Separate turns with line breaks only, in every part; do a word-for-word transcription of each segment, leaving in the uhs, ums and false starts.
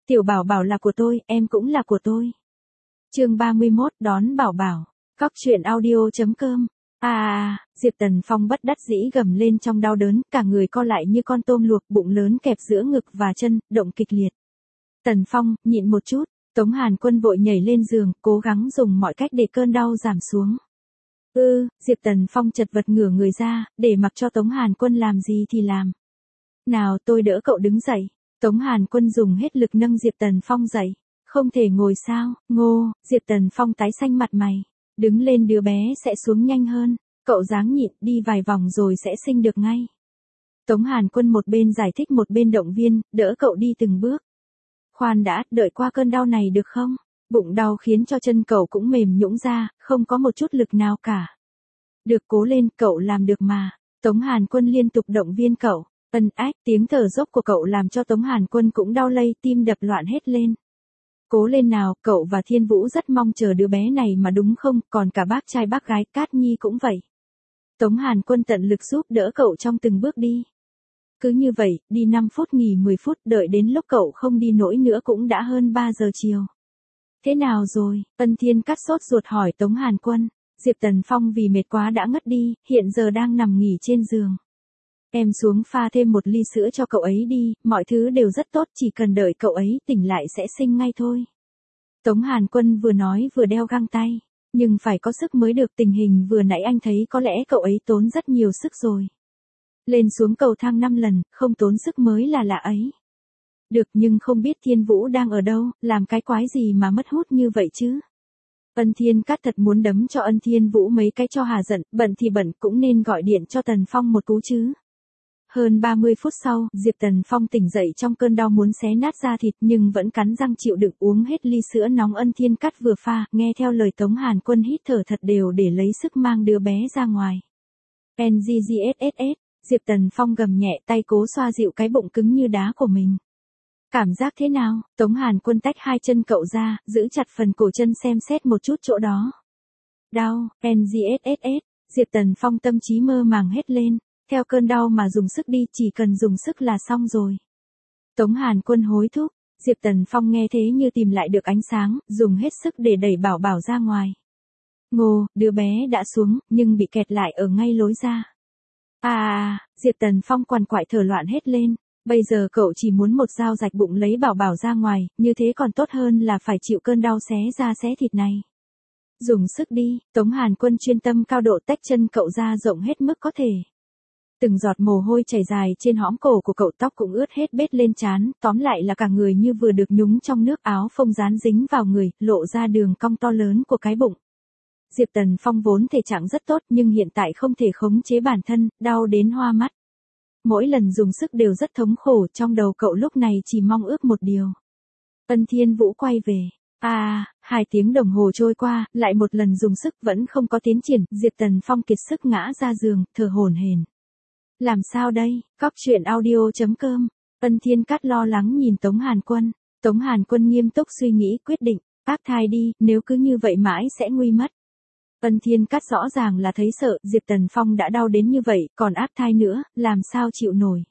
Tiểu Bảo Bảo là của tôi, em cũng là của tôi. Chương ba mươi mốt, đón Bảo Bảo. Cóc truyện audio chấm com. À, à, Diệp Tần Phong bất đắc dĩ gầm lên trong đau đớn, cả người co lại như con tôm luộc, bụng lớn kẹp giữa ngực và chân, động kịch liệt. Tần Phong, nhịn một chút. Tống Hàn Quân vội nhảy lên giường, cố gắng dùng mọi cách để cơn đau giảm xuống. Ừ, Diệp Tần Phong chật vật ngửa người ra, để mặc cho Tống Hàn Quân làm gì thì làm. Nào, tôi đỡ cậu đứng dậy. Tống Hàn Quân dùng hết lực nâng Diệp Tần Phong dậy. Không thể ngồi sao, Ngô, Diệp Tần Phong tái xanh mặt mày. Đứng lên, đứa bé sẽ xuống nhanh hơn. Cậu ráng nhịn, đi vài vòng rồi sẽ sinh được ngay. Tống Hàn Quân một bên giải thích một bên động viên, đỡ cậu đi từng bước. Khoan đã, đợi qua cơn đau này được không? Bụng đau khiến cho chân cậu cũng mềm nhũn ra, không có một chút lực nào cả. Được, cố lên, cậu làm được mà. Tống Hàn Quân liên tục động viên cậu. Ân ách, tiếng thở dốc của cậu làm cho Tống Hàn Quân cũng đau lây, tim đập loạn hết lên. Cố lên nào, cậu và Thiên Vũ rất mong chờ đứa bé này mà đúng không, còn cả bác trai bác gái Cát Nhi cũng vậy. Tống Hàn Quân tận lực giúp đỡ cậu trong từng bước đi. Cứ như vậy, đi năm phút nghỉ mười phút, đợi đến lúc cậu không đi nổi nữa cũng đã hơn ba giờ chiều. Thế nào rồi? Ân Thiên Cát sốt ruột hỏi Tống Hàn Quân. Diệp Tần Phong vì mệt quá đã ngất đi, hiện giờ đang nằm nghỉ trên giường. Em xuống pha thêm một ly sữa cho cậu ấy đi, mọi thứ đều rất tốt, chỉ cần đợi cậu ấy tỉnh lại sẽ sinh ngay thôi. Tống Hàn Quân vừa nói vừa đeo găng tay, nhưng phải có sức mới được, tình hình vừa nãy anh thấy có lẽ cậu ấy tốn rất nhiều sức rồi. Lên xuống cầu thang năm lần, không tốn sức mới là lạ ấy. Được, nhưng không biết Thiên Vũ đang ở đâu, làm cái quái gì mà mất hút như vậy chứ. Ân Thiên Cát thật muốn đấm cho Ân Thiên Vũ mấy cái cho hà giận, bận thì bận cũng nên gọi điện cho Tần Phong một cú chứ. Hơn ba mươi phút sau, Diệp Tần Phong tỉnh dậy trong cơn đau muốn xé nát da thịt nhưng vẫn cắn răng chịu đựng uống hết ly sữa nóng Ân Thiên Cát vừa pha, nghe theo lời Tống Hàn Quân hít thở thật đều để lấy sức mang đứa bé ra ngoài. en giê giê ét ét ét, Diệp Tần Phong gầm nhẹ, tay cố xoa dịu cái bụng cứng như đá của mình. Cảm giác thế nào? Tống Hàn Quân tách hai chân cậu ra, giữ chặt phần cổ chân xem xét một chút chỗ đó. Đau, en giê ét ét ét, Diệp Tần Phong tâm trí mơ màng hết lên. Theo cơn đau mà dùng sức đi, chỉ cần dùng sức là xong rồi. Tống Hàn Quân hối thúc, Diệp Tần Phong nghe thế như tìm lại được ánh sáng, dùng hết sức để đẩy Bảo Bảo ra ngoài. Ngô, đứa bé đã xuống, nhưng bị kẹt lại ở ngay lối ra. À, à, Diệp Tần Phong quằn quại thở loạn hết lên, bây giờ cậu chỉ muốn một dao rạch bụng lấy Bảo Bảo ra ngoài, như thế còn tốt hơn là phải chịu cơn đau xé da xé thịt này. Dùng sức đi, Tống Hàn Quân chuyên tâm cao độ tách chân cậu ra rộng hết mức có thể. Từng giọt mồ hôi chảy dài trên hõm cổ của cậu, tóc cũng ướt hết bết lên trán, tóm lại là cả người như vừa được nhúng trong nước, áo phông dán dính vào người, lộ ra đường cong to lớn của cái bụng. Diệp Tần Phong vốn thể trạng rất tốt nhưng hiện tại không thể khống chế bản thân, đau đến hoa mắt. Mỗi lần dùng sức đều rất thống khổ, trong đầu cậu lúc này chỉ mong ước một điều. Ân Thiên Vũ quay về. À, hai tiếng đồng hồ trôi qua, lại một lần dùng sức vẫn không có tiến triển, Diệp Tần Phong kiệt sức ngã ra giường, thở hổn hển. Làm sao đây? Cóc truyện audio chấm com. Ân Thiên Cát lo lắng nhìn Tống Hàn Quân. Tống Hàn Quân nghiêm túc suy nghĩ quyết định, áp thai đi, nếu cứ như vậy mãi sẽ nguy mất. Ân Thiên Cát rõ ràng là thấy sợ, Diệp Tần Phong đã đau đến như vậy, còn áp thai nữa, làm sao chịu nổi.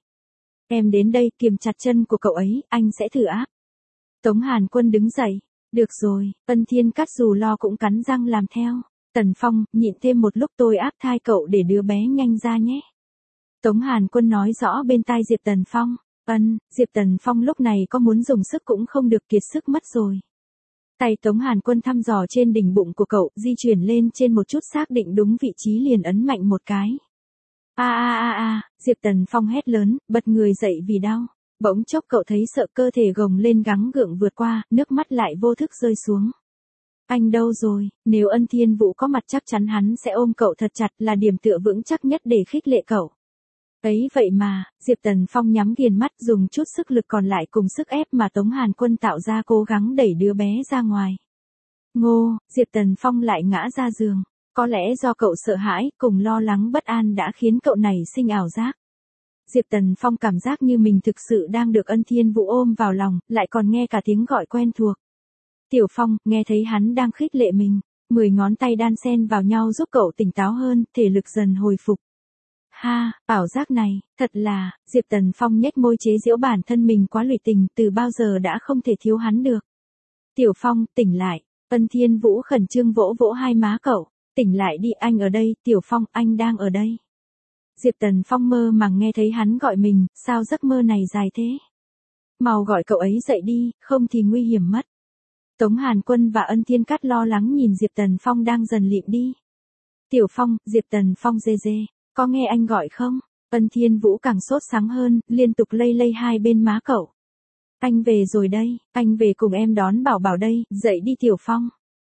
Em đến đây, kiềm chặt chân của cậu ấy, anh sẽ thử áp. Tống Hàn Quân đứng dậy. Được rồi, Ân Thiên Cát dù lo cũng cắn răng làm theo. Tần Phong, nhịn thêm một lúc, tôi áp thai cậu để đứa bé nhanh ra nhé. Tống Hàn Quân nói rõ bên tai Diệp Tần Phong. Ân, Diệp Tần Phong lúc này có muốn dùng sức cũng không được, kiệt sức mất rồi. Tay Tống Hàn Quân thăm dò trên đỉnh bụng của cậu, di chuyển lên trên một chút, xác định đúng vị trí liền ấn mạnh một cái. A a a a, Diệp Tần Phong hét lớn, bật người dậy vì đau. Bỗng chốc cậu thấy sợ, cơ thể gồng lên gắng gượng vượt qua, nước mắt lại vô thức rơi xuống. Anh đâu rồi? Nếu Ân Thiên Vũ có mặt chắc chắn hắn sẽ ôm cậu thật chặt, là điểm tựa vững chắc nhất để khích lệ cậu. Ấy vậy mà, Diệp Tần Phong nhắm nghiền mắt, dùng chút sức lực còn lại cùng sức ép mà Tống Hàn Quân tạo ra cố gắng đẩy đứa bé ra ngoài. Ngô, Diệp Tần Phong lại ngã ra giường. Có lẽ do cậu sợ hãi, cùng lo lắng bất an đã khiến cậu này sinh ảo giác. Diệp Tần Phong cảm giác như mình thực sự đang được Ân Thiên Vũ ôm vào lòng, lại còn nghe cả tiếng gọi quen thuộc. Tiểu Phong, nghe thấy hắn đang khích lệ mình, mười ngón tay đan xen vào nhau giúp cậu tỉnh táo hơn, thể lực dần hồi phục. Ha, ảo giác này, thật là, Diệp Tần Phong nhếch môi chế giễu bản thân mình quá lụy tình, từ bao giờ đã không thể thiếu hắn được. Tiểu Phong, tỉnh lại, Ân Thiên Vũ khẩn trương vỗ vỗ hai má cậu, tỉnh lại đi, anh ở đây, Tiểu Phong, anh đang ở đây. Diệp Tần Phong mơ màng nghe thấy hắn gọi mình, sao giấc mơ này dài thế? Mau gọi cậu ấy dậy đi, không thì nguy hiểm mất. Tống Hàn Quân và Ân Thiên Cát lo lắng nhìn Diệp Tần Phong đang dần lịm đi. Tiểu Phong, Diệp Tần Phong dê dê, có nghe anh gọi không? Ân Thiên Vũ càng sốt sáng hơn, liên tục lây lây hai bên má cậu. Anh về rồi đây, anh về cùng em đón Bảo Bảo đây, dậy đi Tiểu Phong.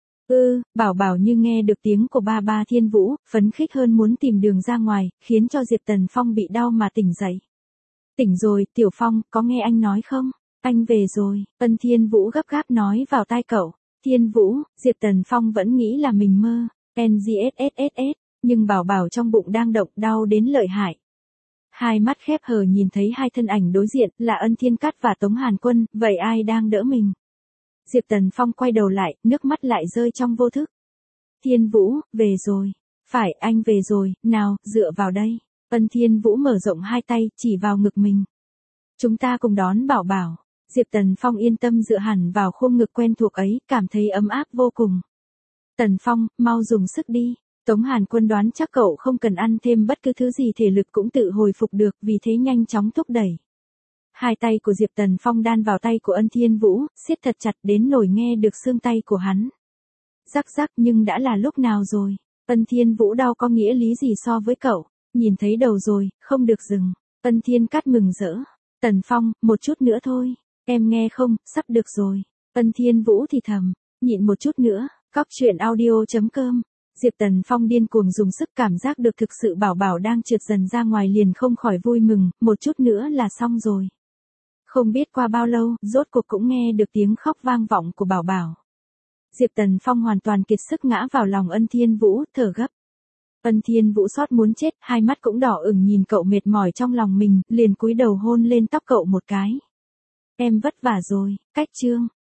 Ừ, Bảo Bảo như nghe được tiếng của ba ba Thiên Vũ, phấn khích hơn muốn tìm đường ra ngoài, khiến cho Diệp Tần Phong bị đau mà tỉnh dậy. Tỉnh rồi, Tiểu Phong, có nghe anh nói không? Anh về rồi, Ân Thiên Vũ gấp gáp nói vào tai cậu. Thiên Vũ, Diệp Tần Phong vẫn nghĩ là mình mơ, en giê ét ét ét ét, nhưng Bảo Bảo trong bụng đang động đau đến lợi hại. Hai mắt khép hờ nhìn thấy hai thân ảnh đối diện là Ân Thiên Cát và Tống Hàn Quân, vậy ai đang đỡ mình? Diệp Tần Phong quay đầu lại, nước mắt lại rơi trong vô thức. Thiên Vũ, về rồi. Phải, anh về rồi, nào, dựa vào đây. Ân Thiên Vũ mở rộng hai tay, chỉ vào ngực mình. Chúng ta cùng đón Bảo Bảo. Diệp Tần Phong yên tâm dựa hẳn vào khung ngực quen thuộc ấy, cảm thấy ấm áp vô cùng. Tần Phong, mau dùng sức đi. Tống Hàn Quân đoán chắc cậu không cần ăn thêm bất cứ thứ gì thể lực cũng tự hồi phục được, vì thế nhanh chóng thúc đẩy. Hai tay của Diệp Tần Phong đan vào tay của Ân Thiên Vũ, siết thật chặt đến nổi nghe được xương tay của hắn. Rắc rắc, nhưng đã là lúc nào rồi? Ân Thiên Vũ đau có nghĩa lý gì so với cậu? Nhìn thấy đầu rồi, không được dừng. Ân Thiên Cát mừng rỡ. Tần Phong, một chút nữa thôi. Em nghe không, sắp được rồi. Ân Thiên Vũ thì thầm, nhịn một chút nữa. Cóc truyện audio chấm com. Diệp Tần Phong điên cuồng dùng sức, cảm giác được thực sự Bảo Bảo đang trượt dần ra ngoài liền không khỏi vui mừng, một chút nữa là xong rồi. Không biết qua bao lâu, rốt cuộc cũng nghe được tiếng khóc vang vọng của Bảo Bảo. Diệp Tần Phong hoàn toàn kiệt sức ngã vào lòng Ân Thiên Vũ, thở gấp. Ân Thiên Vũ xót muốn chết, hai mắt cũng đỏ ửng nhìn cậu mệt mỏi trong lòng mình, liền cúi đầu hôn lên tóc cậu một cái. Em vất vả rồi, cách chương.